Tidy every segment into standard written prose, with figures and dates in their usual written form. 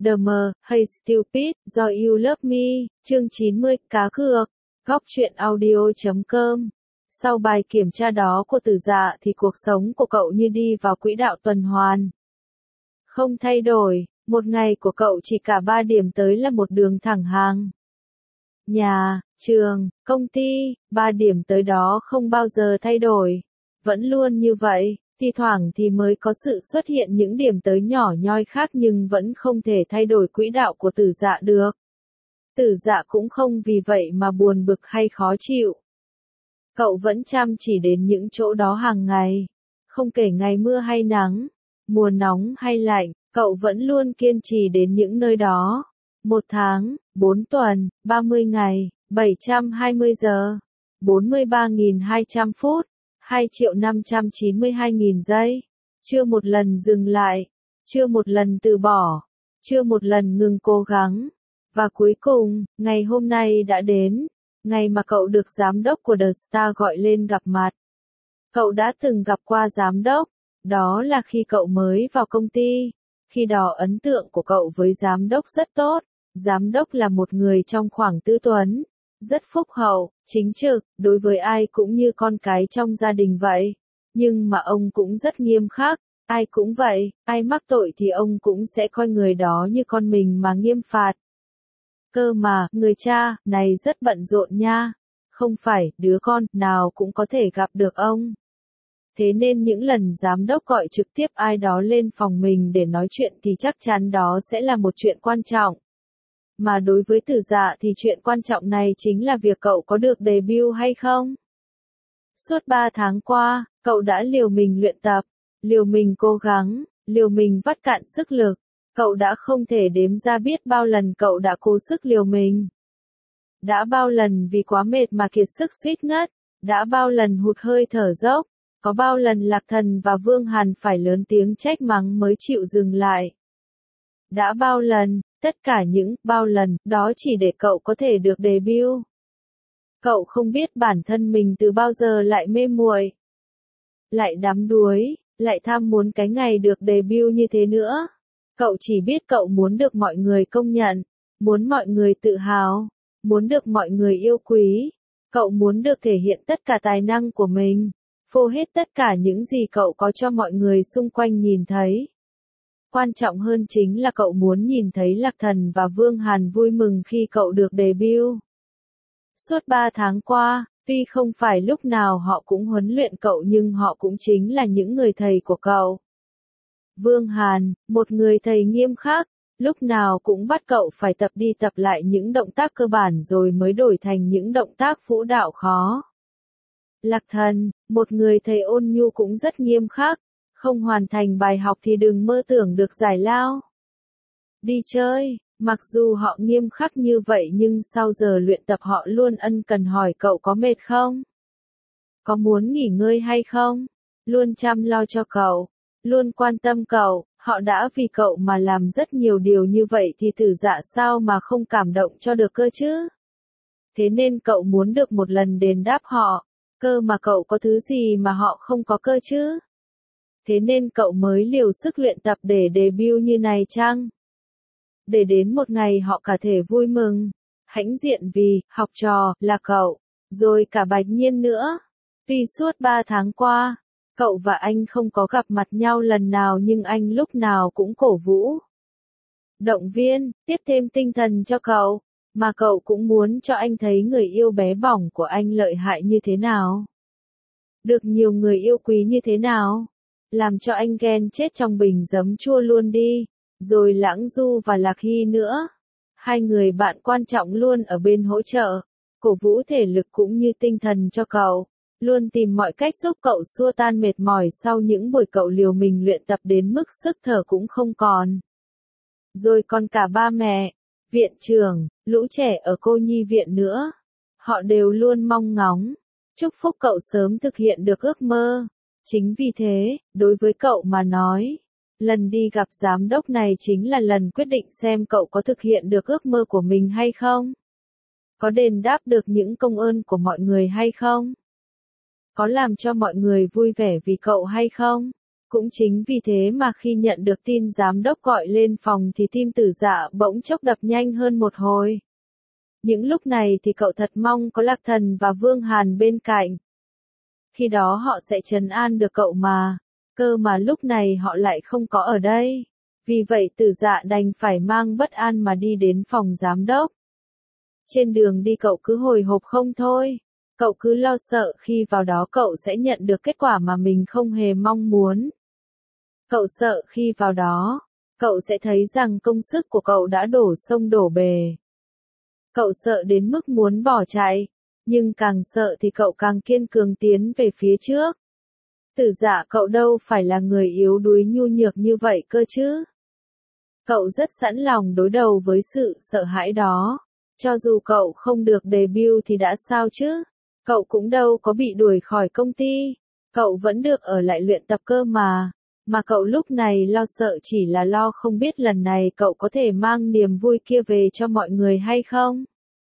The Mờ, Hey Stupid, Do You Love Me, chương 90, cá cược, góc truyện audio.com. Sau bài kiểm tra đó của Tử Dạ thì cuộc sống của cậu như đi vào quỹ đạo tuần hoàn. Không thay đổi, một ngày của cậu chỉ cả 3 điểm tới là một đường thẳng hàng. Nhà, trường, công ty, 3 điểm tới đó không bao giờ thay đổi. Vẫn luôn như vậy, thi thoảng thì mới có sự xuất hiện những điểm tới nhỏ nhoi khác nhưng vẫn không thể thay đổi quỹ đạo của Tử Dạ được. Tử Dạ cũng không vì vậy mà buồn bực hay khó chịu. Cậu vẫn chăm chỉ đến những chỗ đó hàng ngày. Không kể ngày mưa hay nắng, mùa nóng hay lạnh, cậu vẫn luôn kiên trì đến những nơi đó. 1 tháng, 4 tuần, 30 ngày, 720 giờ, 43.200 phút, 2.592.000 giây. Chưa một lần dừng lại, chưa một lần từ bỏ, chưa một lần ngừng cố gắng. Và cuối cùng, ngày hôm nay đã đến, ngày mà cậu được giám đốc của The Star gọi lên gặp mặt. Cậu đã từng gặp qua giám đốc, đó là khi cậu mới vào công ty. Khi đó ấn tượng của cậu với giám đốc rất tốt. Giám đốc là một người trong khoảng tư tuấn, rất phúc hậu, chính trực, đối với ai cũng như con cái trong gia đình vậy. Nhưng mà ông cũng rất nghiêm khắc, ai cũng vậy, ai mắc tội thì ông cũng sẽ coi người đó như con mình mà nghiêm phạt. Cơ mà, người cha này rất bận rộn nha, không phải đứa con nào cũng có thể gặp được ông. Thế nên những lần giám đốc gọi trực tiếp ai đó lên phòng mình để nói chuyện thì chắc chắn đó sẽ là một chuyện quan trọng. Mà đối với Tử Dạ thì chuyện quan trọng này chính là việc cậu có được debut hay không. Suốt 3 tháng qua, cậu đã liều mình luyện tập, liều mình cố gắng, liều mình vắt cạn sức lực. Cậu đã không thể đếm ra biết bao lần cậu đã cố sức liều mình. Đã bao lần vì quá mệt mà kiệt sức suýt ngất, đã bao lần hụt hơi thở dốc, có bao lần Lạc Thần và Vương Hàn phải lớn tiếng trách mắng mới chịu dừng lại. Đã bao lần, tất cả những bao lần đó chỉ để cậu có thể được debut. Cậu không biết bản thân mình từ bao giờ lại mê muội, lại đắm đuối, lại tham muốn cái ngày được debut như thế nữa. Cậu chỉ biết cậu muốn được mọi người công nhận, muốn mọi người tự hào, muốn được mọi người yêu quý. Cậu muốn được thể hiện tất cả tài năng của mình, phô hết tất cả những gì cậu có cho mọi người xung quanh nhìn thấy. Quan trọng hơn chính là cậu muốn nhìn thấy Lạc Thần và Vương Hàn vui mừng khi cậu được debut. Suốt 3 tháng qua, tuy không phải lúc nào họ cũng huấn luyện cậu nhưng họ cũng chính là những người thầy của cậu. Vương Hàn, một người thầy nghiêm khắc, lúc nào cũng bắt cậu phải tập đi tập lại những động tác cơ bản rồi mới đổi thành những động tác vũ đạo khó. Lạc Thần, một người thầy ôn nhu cũng rất nghiêm khắc, không hoàn thành bài học thì đừng mơ tưởng được giải lao. Đi chơi, mặc dù họ nghiêm khắc như vậy nhưng sau giờ luyện tập họ luôn ân cần hỏi cậu có mệt không? Có muốn nghỉ ngơi hay không? Luôn chăm lo cho cậu, luôn quan tâm cậu, họ đã vì cậu mà làm rất nhiều điều như vậy thì Tử Dạ sao mà không cảm động cho được cơ chứ? Thế nên cậu muốn được một lần đền đáp họ, cơ mà cậu có thứ gì mà họ không có cơ chứ? Thế nên cậu mới liều sức luyện tập để debut như này chăng? Để đến một ngày họ cả thể vui mừng, hãnh diện vì, học trò, là cậu, rồi cả Bạch Nhiên nữa. Tuy suốt 3 tháng qua, cậu và anh không có gặp mặt nhau lần nào nhưng anh lúc nào cũng cổ vũ, động viên, tiếp thêm tinh thần cho cậu, mà cậu cũng muốn cho anh thấy người yêu bé bỏng của anh lợi hại như thế nào. Được nhiều người yêu quý như thế nào. Làm cho anh ghen chết trong bình giấm chua luôn đi. Rồi Lãng Du và Lạc Hy nữa. 2 người bạn quan trọng luôn ở bên hỗ trợ, cổ vũ thể lực cũng như tinh thần cho cậu. Luôn tìm mọi cách giúp cậu xua tan mệt mỏi sau những buổi cậu liều mình luyện tập đến mức sức thở cũng không còn. Rồi còn cả ba mẹ, viện trưởng, lũ trẻ ở cô nhi viện nữa. Họ đều luôn mong ngóng, chúc phúc cậu sớm thực hiện được ước mơ. Chính vì thế, đối với cậu mà nói, lần đi gặp giám đốc này chính là lần quyết định xem cậu có thực hiện được ước mơ của mình hay không. Có đền đáp được những công ơn của mọi người hay không? Có làm cho mọi người vui vẻ vì cậu hay không? Cũng chính vì thế mà khi nhận được tin giám đốc gọi lên phòng thì tim Tử Dạ bỗng chốc đập nhanh hơn một hồi. Những lúc này thì cậu thật mong có Lạc Thần và Vương Hàn bên cạnh. Khi đó họ sẽ trấn an được cậu mà. Cơ mà lúc này họ lại không có ở đây. Vì vậy Tử Dạ đành phải mang bất an mà đi đến phòng giám đốc. Trên đường đi cậu cứ hồi hộp không thôi. Cậu cứ lo sợ khi vào đó cậu sẽ nhận được kết quả mà mình không hề mong muốn. Cậu sợ khi vào đó, cậu sẽ thấy rằng công sức của cậu đã đổ sông đổ bề. Cậu sợ đến mức muốn bỏ chạy, nhưng càng sợ thì cậu càng kiên cường tiến về phía trước. Tử Dạ cậu đâu phải là người yếu đuối nhu nhược như vậy cơ chứ. Cậu rất sẵn lòng đối đầu với sự sợ hãi đó. Cho dù cậu không được debut thì đã sao chứ? Cậu cũng đâu có bị đuổi khỏi công ty. Cậu vẫn được ở lại luyện tập cơ mà. Mà cậu lúc này lo sợ chỉ là lo không biết lần này cậu có thể mang niềm vui kia về cho mọi người hay không?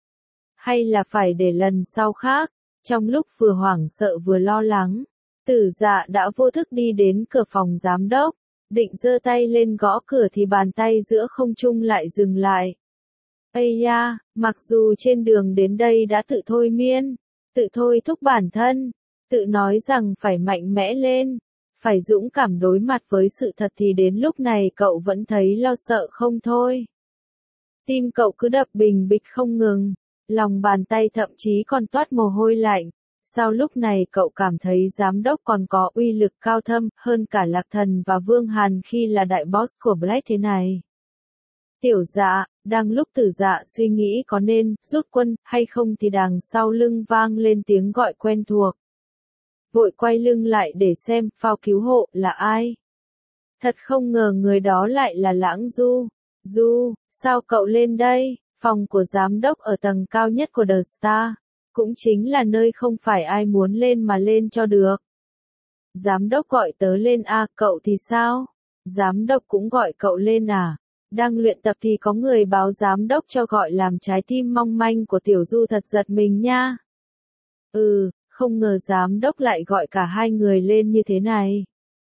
Hay là phải để lần sau khác? Trong lúc vừa hoảng sợ vừa lo lắng, Tử Dạ đã vô thức đi đến cửa phòng giám đốc, định giơ tay lên gõ cửa thì bàn tay giữa không trung lại dừng lại. Ây da, mặc dù trên đường đến đây đã tự thôi miên, tự thôi thúc bản thân, tự nói rằng phải mạnh mẽ lên, phải dũng cảm đối mặt với sự thật thì đến lúc này cậu vẫn thấy lo sợ không thôi. Tim cậu cứ đập bình bịch không ngừng, lòng bàn tay thậm chí còn toát mồ hôi lạnh. Sao lúc này cậu cảm thấy giám đốc còn có uy lực cao thâm hơn cả Lạc Thần và Vương Hàn khi là đại boss của Black thế này? Tiểu Dạ, đang lúc Tử Dạ suy nghĩ có nên rút quân hay không thì đằng sau lưng vang lên tiếng gọi quen thuộc. Vội quay lưng lại để xem phao cứu hộ là ai. Thật không ngờ người đó lại là Lãng Du. Du, sao cậu lên đây? Phòng của giám đốc ở tầng cao nhất của The Star. Cũng chính là nơi không phải ai muốn lên mà lên cho được. Giám đốc gọi tớ lên à, cậu thì sao? Giám đốc cũng gọi cậu lên à? Đang luyện tập thì có người báo giám đốc cho gọi làm trái tim mong manh của Tiểu Du thật giật mình nha. Không ngờ giám đốc lại gọi cả hai người lên như thế này.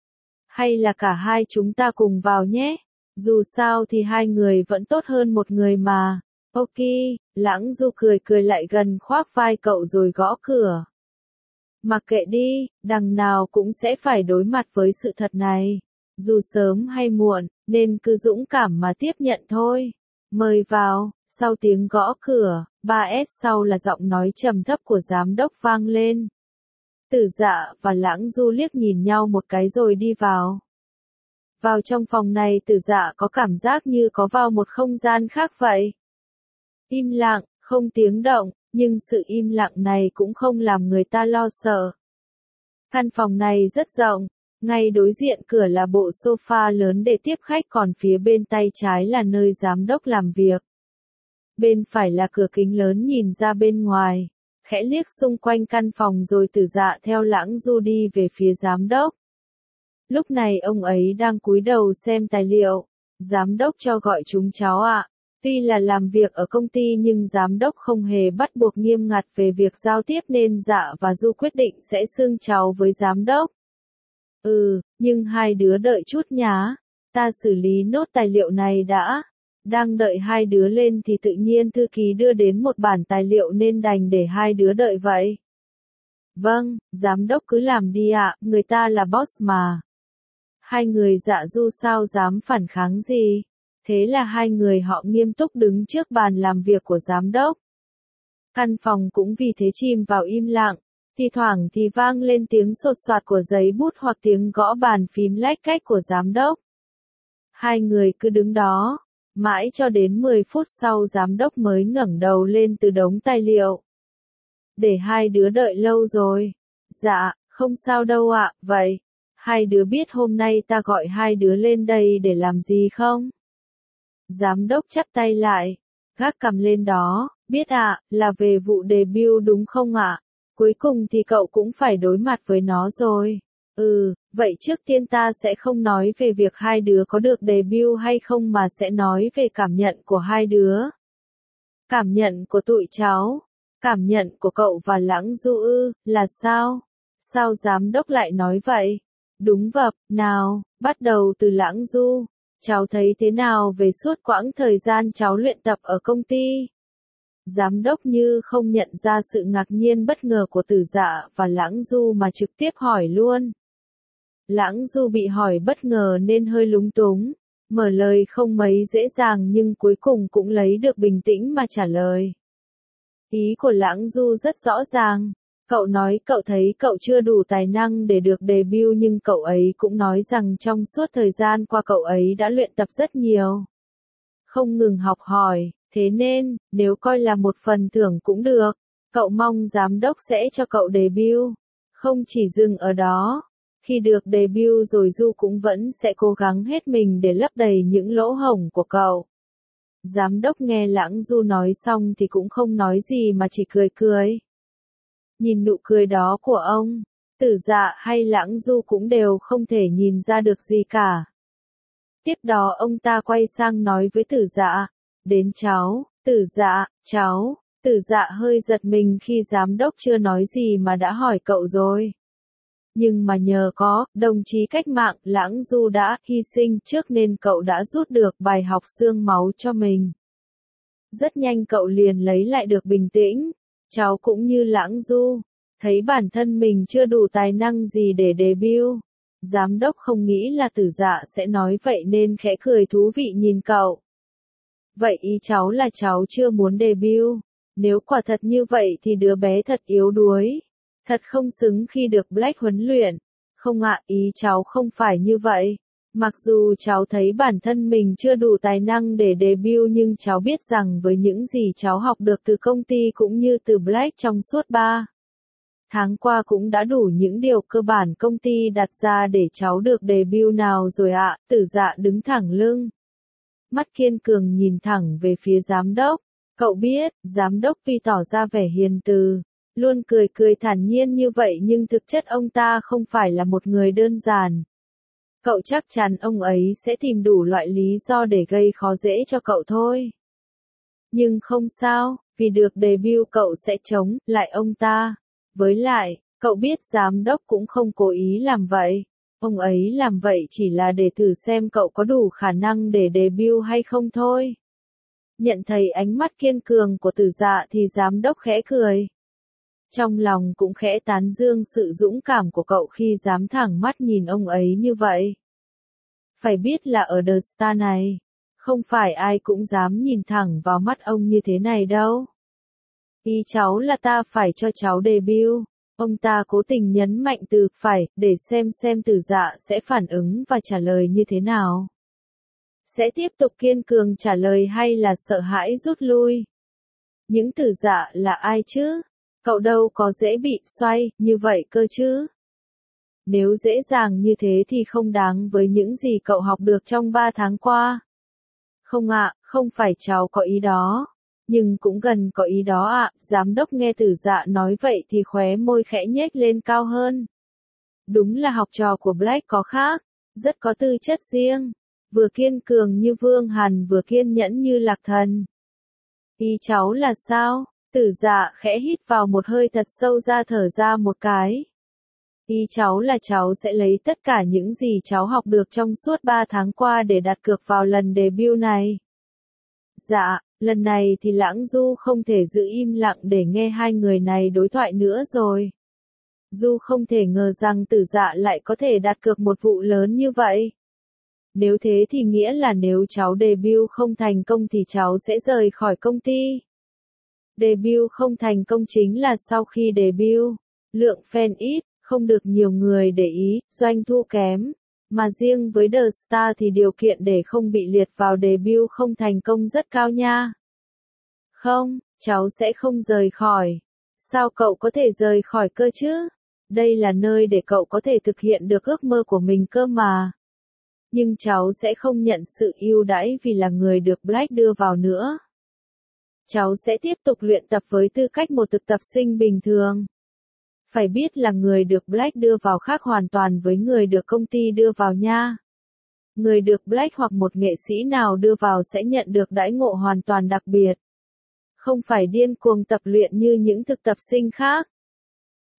Hay là cả hai chúng ta cùng vào nhé? Dù sao thì hai người vẫn tốt hơn một người mà. Ok, Lãng Du cười cười lại gần khoác vai cậu rồi gõ cửa. Mặc kệ đi, đằng nào cũng sẽ phải đối mặt với sự thật này. Dù sớm hay muộn, nên cứ dũng cảm mà tiếp nhận thôi. Mời vào, sau tiếng gõ cửa, 3S sau là giọng nói trầm thấp của giám đốc vang lên. Tử Dạ và Lãng Du liếc nhìn nhau một cái rồi đi vào. Vào trong phòng này Tử Dạ có cảm giác như có vào một không gian khác vậy. Im lặng, không tiếng động, nhưng sự im lặng này cũng không làm người ta lo sợ. Căn phòng này rất rộng, ngay đối diện cửa là bộ sofa lớn để tiếp khách còn phía bên tay trái là nơi giám đốc làm việc. Bên phải là cửa kính lớn nhìn ra bên ngoài, khẽ liếc xung quanh căn phòng rồi Tử Dạ theo Lãng Du đi về phía giám đốc. Lúc này ông ấy đang cúi đầu xem tài liệu. Giám đốc cho gọi chúng cháu ạ. Tuy là làm việc ở công ty nhưng giám đốc không hề bắt buộc nghiêm ngặt về việc giao tiếp nên Dạ và Du quyết định sẽ xưng cháu với giám đốc. Nhưng hai đứa đợi chút nhá. Ta xử lý nốt tài liệu này đã. Đang đợi hai đứa lên thì tự nhiên thư ký đưa đến một bản tài liệu nên đành để hai đứa đợi vậy. Vâng, giám đốc cứ làm đi ạ, người ta là boss mà. Hai người Dạ Du sao dám phản kháng gì? Thế là hai người họ nghiêm túc đứng trước bàn làm việc của giám đốc. Căn phòng cũng vì thế chìm vào im lặng, thi thoảng thì vang lên tiếng sột soạt của giấy bút hoặc tiếng gõ bàn phím lách cách của giám đốc. Hai người cứ đứng đó, mãi cho đến 10 phút sau giám đốc mới ngẩng đầu lên từ đống tài liệu. Để hai đứa đợi lâu rồi. Dạ, không sao đâu ạ, vậy. Hai đứa biết hôm nay ta gọi hai đứa lên đây để làm gì không? Giám đốc chắp tay lại, gác cằm lên đó, biết ạ, là về vụ debut đúng không ạ? Cuối cùng thì cậu cũng phải đối mặt với nó rồi. Vậy trước tiên ta sẽ không nói về việc hai đứa có được debut hay không mà sẽ nói về cảm nhận của hai đứa. Cảm nhận của tụi cháu, cảm nhận của cậu và Lãng Du là sao? Sao giám đốc lại nói vậy? Đúng vậy, nào, bắt đầu từ Lãng Du. Cháu thấy thế nào về suốt quãng thời gian cháu luyện tập ở công ty? Giám đốc như không nhận ra sự ngạc nhiên bất ngờ của Tử Dạ và Lãng Du mà trực tiếp hỏi luôn. Lãng Du bị hỏi bất ngờ nên hơi lúng túng, mở lời không mấy dễ dàng nhưng cuối cùng cũng lấy được bình tĩnh mà trả lời. Ý của Lãng Du rất rõ ràng. Cậu nói cậu thấy cậu chưa đủ tài năng để được debut nhưng cậu ấy cũng nói rằng trong suốt thời gian qua cậu ấy đã luyện tập rất nhiều. Không ngừng học hỏi, thế nên, nếu coi là một phần thưởng cũng được, cậu mong giám đốc sẽ cho cậu debut. Không chỉ dừng ở đó, khi được debut rồi Du cũng vẫn sẽ cố gắng hết mình để lấp đầy những lỗ hổng của cậu. Giám đốc nghe Lãng Du nói xong thì cũng không nói gì mà chỉ cười cười. Nhìn nụ cười đó của ông, Tử Dạ hay Lãng Du cũng đều không thể nhìn ra được gì cả. Tiếp đó ông ta quay sang nói với Tử Dạ, đến cháu, Tử Dạ, cháu. Tử Dạ hơi giật mình khi giám đốc chưa nói gì mà đã hỏi cậu rồi. Nhưng mà nhờ có đồng chí cách mạng Lãng Du đã hy sinh trước nên cậu đã rút được bài học xương máu cho mình. Rất nhanh cậu liền lấy lại được bình tĩnh. Cháu cũng như Lãng Du, thấy bản thân mình chưa đủ tài năng gì để debut. Giám đốc không nghĩ là Tử Dạ sẽ nói vậy nên khẽ cười thú vị nhìn cậu. Vậy ý cháu là cháu chưa muốn debut. Nếu quả thật như vậy thì đứa bé thật yếu đuối. Thật không xứng khi được Black huấn luyện. Không ạ, ý cháu không phải như vậy. Mặc dù cháu thấy bản thân mình chưa đủ tài năng để debut nhưng cháu biết rằng với những gì cháu học được từ công ty cũng như từ Black trong suốt 3 tháng qua cũng đã đủ những điều cơ bản công ty đặt ra để cháu được debut nào rồi ạ. Tử Dạ đứng thẳng lưng. Mắt kiên cường nhìn thẳng về phía giám đốc. Cậu biết, giám đốc tuy tỏ ra vẻ hiền từ, luôn cười cười thản nhiên như vậy nhưng thực chất ông ta không phải là một người đơn giản. Cậu chắc chắn ông ấy sẽ tìm đủ loại lý do để gây khó dễ cho cậu thôi. Nhưng không sao, vì được debut cậu sẽ chống lại ông ta. Với lại, cậu biết giám đốc cũng không cố ý làm vậy. Ông ấy làm vậy chỉ là để thử xem cậu có đủ khả năng để debut hay không thôi. Nhận thấy ánh mắt kiên cường của Tử Dạ thì giám đốc khẽ cười. Trong lòng cũng khẽ tán dương sự dũng cảm của cậu khi dám thẳng mắt nhìn ông ấy như vậy. Phải biết là ở The Star này, không phải ai cũng dám nhìn thẳng vào mắt ông như thế này đâu. Ý cháu là ta phải cho cháu debut. Ông ta cố tình nhấn mạnh từ phải, để xem Tử Dạ sẽ phản ứng và trả lời như thế nào. Sẽ tiếp tục kiên cường trả lời hay là sợ hãi rút lui? Những Tử Dạ là ai chứ? Cậu đâu có dễ bị xoay như vậy cơ chứ? Nếu dễ dàng như thế thì không đáng với những gì cậu học được trong 3 tháng qua. Không ạ, không phải cháu có ý đó. Nhưng cũng gần có ý đó ạ. Giám đốc nghe Tử Dạ nói vậy thì khóe môi khẽ nhếch lên cao hơn. Đúng là học trò của Black có khác, rất có tư chất riêng. Vừa kiên cường như Vương Hàn vừa kiên nhẫn như Lạc Thần. Ý cháu là sao? Tử Dạ khẽ hít vào một hơi thật sâu ra thở ra một cái. Ý cháu là cháu sẽ lấy tất cả những gì cháu học được trong suốt 3 tháng qua để đặt cược vào lần debut này. Dạ, lần này thì Lãng Du không thể giữ im lặng để nghe hai người này đối thoại nữa rồi. Du không thể ngờ rằng Tử Dạ lại có thể đặt cược một vụ lớn như vậy. Nếu thế thì nghĩa là nếu cháu debut không thành công thì cháu sẽ rời khỏi công ty. Debut không thành công chính là sau khi debut, lượng fan ít, không được nhiều người để ý, doanh thu kém. Mà riêng với The Star thì điều kiện để không bị liệt vào debut không thành công rất cao nha. Không, cháu sẽ không rời khỏi. Sao cậu có thể rời khỏi cơ chứ? Đây là nơi để cậu có thể thực hiện được ước mơ của mình cơ mà. Nhưng cháu sẽ không nhận sự ưu đãi vì là người được Black đưa vào nữa. Cháu sẽ tiếp tục luyện tập với tư cách một thực tập sinh bình thường. Phải biết là người được Black đưa vào khác hoàn toàn với người được công ty đưa vào nha. Người được Black hoặc một nghệ sĩ nào đưa vào sẽ nhận được đãi ngộ hoàn toàn đặc biệt. Không phải điên cuồng tập luyện như những thực tập sinh khác.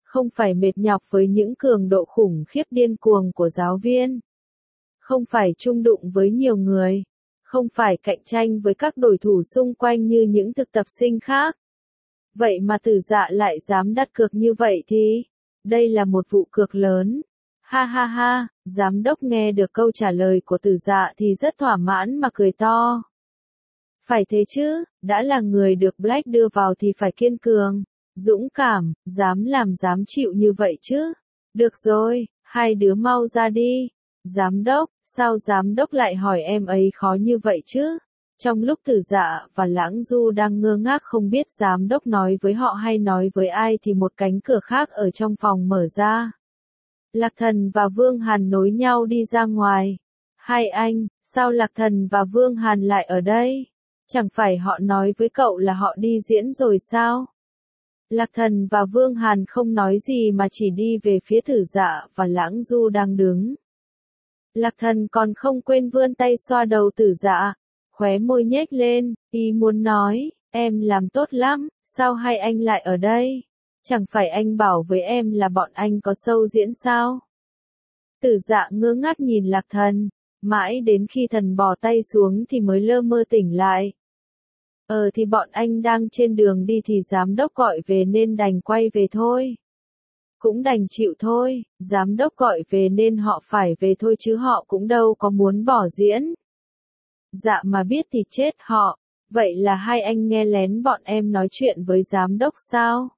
Không phải mệt nhọc với những cường độ khủng khiếp điên cuồng của giáo viên. Không phải chung đụng với nhiều người. Không phải cạnh tranh với các đối thủ xung quanh như những thực tập sinh khác. Vậy mà Tử Dạ lại dám đặt cược như vậy thì, đây là một vụ cược lớn. Ha ha ha, giám đốc nghe được câu trả lời của Tử Dạ thì rất thỏa mãn mà cười to. Phải thế chứ, đã là người được Black đưa vào thì phải kiên cường, dũng cảm, dám làm dám chịu như vậy chứ. Được rồi, hai đứa mau ra đi. Giám đốc, sao giám đốc lại hỏi em ấy khó như vậy chứ? Trong lúc Tử Dạ và Lãng Du đang ngơ ngác không biết giám đốc nói với họ hay nói với ai thì một cánh cửa khác ở trong phòng mở ra. Lạc Thần và Vương Hàn nối nhau đi ra ngoài. Hai anh, sao Lạc Thần và Vương Hàn lại ở đây? Chẳng phải họ nói với cậu là họ đi diễn rồi sao? Lạc Thần và Vương Hàn không nói gì mà chỉ đi về phía Tử Dạ và Lãng Du đang đứng. Lạc Thần còn không quên vươn tay xoa đầu Tử Dạ, khóe môi nhếch lên, ý muốn nói, em làm tốt lắm, sao hai anh lại ở đây? Chẳng phải anh bảo với em là bọn anh có show diễn sao? Tử Dạ ngơ ngác nhìn Lạc Thần, mãi đến khi thần bỏ tay xuống thì mới lơ mơ tỉnh lại. Thì bọn anh đang trên đường đi thì giám đốc gọi về nên đành quay về thôi. Cũng đành chịu thôi, giám đốc gọi về nên họ phải về thôi chứ họ cũng đâu có muốn bỏ diễn. Dạ mà biết thì chết họ, vậy là hai anh nghe lén bọn em nói chuyện với giám đốc sao?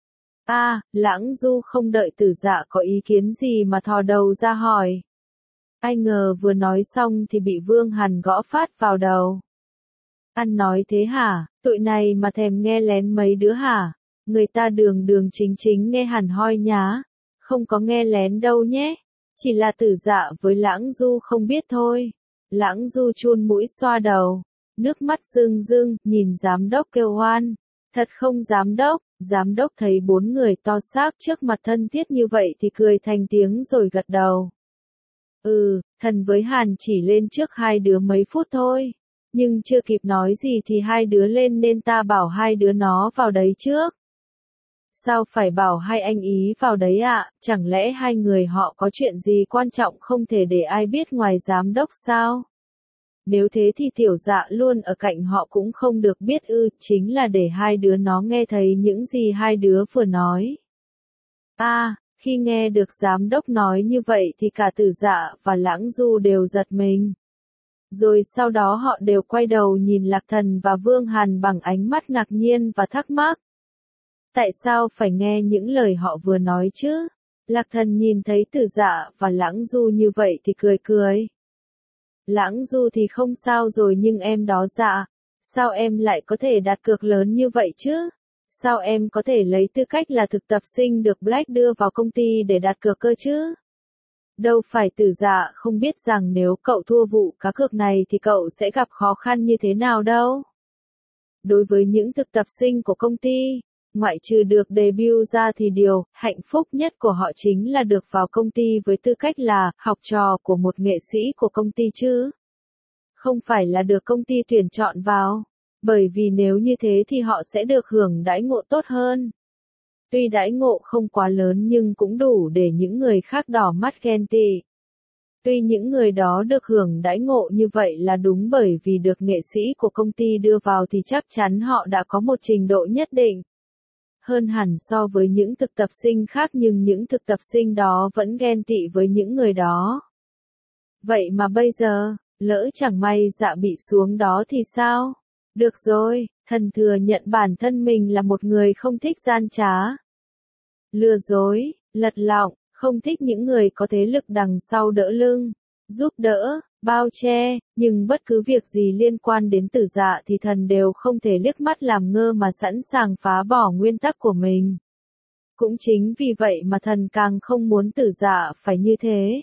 Lãng Du không đợi Tử Dạ có ý kiến gì mà thò đầu ra hỏi. Ai ngờ vừa nói xong thì bị Vương Hàn gõ phát vào đầu. Anh nói thế hả, tụi này mà thèm nghe lén mấy đứa hả? Người ta đường đường chính chính nghe hẳn hoi nhá. Không có nghe lén đâu nhé. Chỉ là Tử Dạ với Lãng Du không biết thôi. Lãng Du chun mũi xoa đầu. Nước mắt rưng rưng, nhìn giám đốc kêu oan. Thật không giám đốc thấy bốn người to xác trước mặt thân thiết như vậy thì cười thành tiếng rồi gật đầu. Thần với Hàn chỉ lên trước hai đứa mấy phút thôi. Nhưng chưa kịp nói gì thì hai đứa lên nên ta bảo hai đứa nó vào đấy trước. Sao phải bảo hai anh ý vào đấy ạ? Chẳng lẽ hai người họ có chuyện gì quan trọng không thể để ai biết ngoài giám đốc sao? Nếu thế thì Tiểu Dạ luôn ở cạnh họ cũng không được biết chính là để hai đứa nó nghe thấy những gì hai đứa vừa nói. Khi nghe được giám đốc nói như vậy thì cả Tử Dạ và Lãng Du đều giật mình. Rồi sau đó họ đều quay đầu nhìn Lạc Thần và Vương Hàn bằng ánh mắt ngạc nhiên và thắc mắc. Tại sao phải nghe những lời họ vừa nói chứ? Lạc Thần nhìn thấy Tử Dạ và Lãng Du như vậy thì cười cười. Lãng Du thì không sao rồi nhưng em đó Dạ, sao em lại có thể đặt cược lớn như vậy chứ? Sao em có thể lấy tư cách là thực tập sinh được Black đưa vào công ty để đặt cược cơ chứ? Đâu phải Tử Dạ không biết rằng nếu cậu thua vụ cá cược này thì cậu sẽ gặp khó khăn như thế nào đâu. Đối với những thực tập sinh của công ty, ngoại trừ được debut ra thì điều hạnh phúc nhất của họ chính là được vào công ty với tư cách là học trò của một nghệ sĩ của công ty chứ. Không phải là được công ty tuyển chọn vào, bởi vì nếu như thế thì họ sẽ được hưởng đãi ngộ tốt hơn. Tuy đãi ngộ không quá lớn nhưng cũng đủ để những người khác đỏ mắt ghen tị. Tuy những người đó được hưởng đãi ngộ như vậy là đúng bởi vì được nghệ sĩ của công ty đưa vào thì chắc chắn họ đã có một trình độ nhất định. Hơn hẳn so với những thực tập sinh khác nhưng những thực tập sinh đó vẫn ghen tị với những người đó. Vậy mà bây giờ, lỡ chẳng may Dạ bị xuống đó thì sao? Được rồi, thần thừa nhận bản thân mình là một người không thích gian trá, lừa dối, lật lọng, không thích những người có thế lực đằng sau đỡ lưng, giúp đỡ, bao che, nhưng bất cứ việc gì liên quan đến Tử Dạ thì thần đều không thể liếc mắt làm ngơ mà sẵn sàng phá bỏ nguyên tắc của mình. Cũng chính vì vậy mà thần càng không muốn Tử Dạ phải như thế.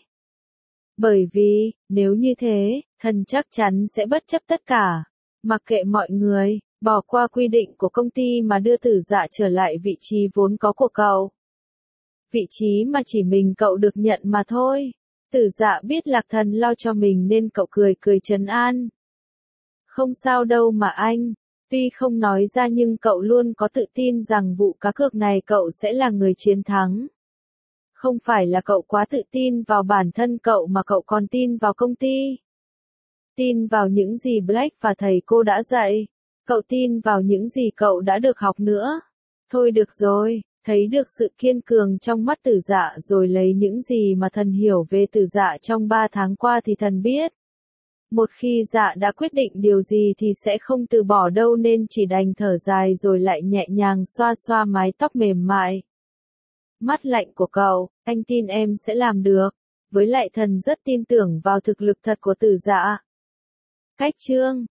Bởi vì, nếu như thế, thần chắc chắn sẽ bất chấp tất cả, mặc kệ mọi người, bỏ qua quy định của công ty mà đưa Tử Dạ trở lại vị trí vốn có của cậu. Vị trí mà chỉ mình cậu được nhận mà thôi. Tử Dạ biết Lạc Thần lo cho mình nên cậu cười cười trấn an. Không sao đâu mà anh, Tuy không nói ra nhưng cậu luôn có tự tin rằng vụ cá cược này cậu sẽ là người chiến thắng. Không phải là cậu quá tự tin vào bản thân cậu mà cậu còn tin vào công ty. Tin vào những gì Black và thầy cô đã dạy. Cậu tin vào những gì cậu đã được học nữa. Thôi được rồi, thấy được sự kiên cường trong mắt Tử Dạ rồi lấy những gì mà thần hiểu về Tử Dạ trong 3 tháng qua thì thần biết. Một khi Dạ đã quyết định điều gì thì sẽ không từ bỏ đâu nên chỉ đành thở dài rồi lại nhẹ nhàng xoa xoa mái tóc mềm mại. Mắt lạnh của cậu, anh tin em sẽ làm được. Với lại thần rất tin tưởng vào thực lực thật của Tử Dạ. Cách chương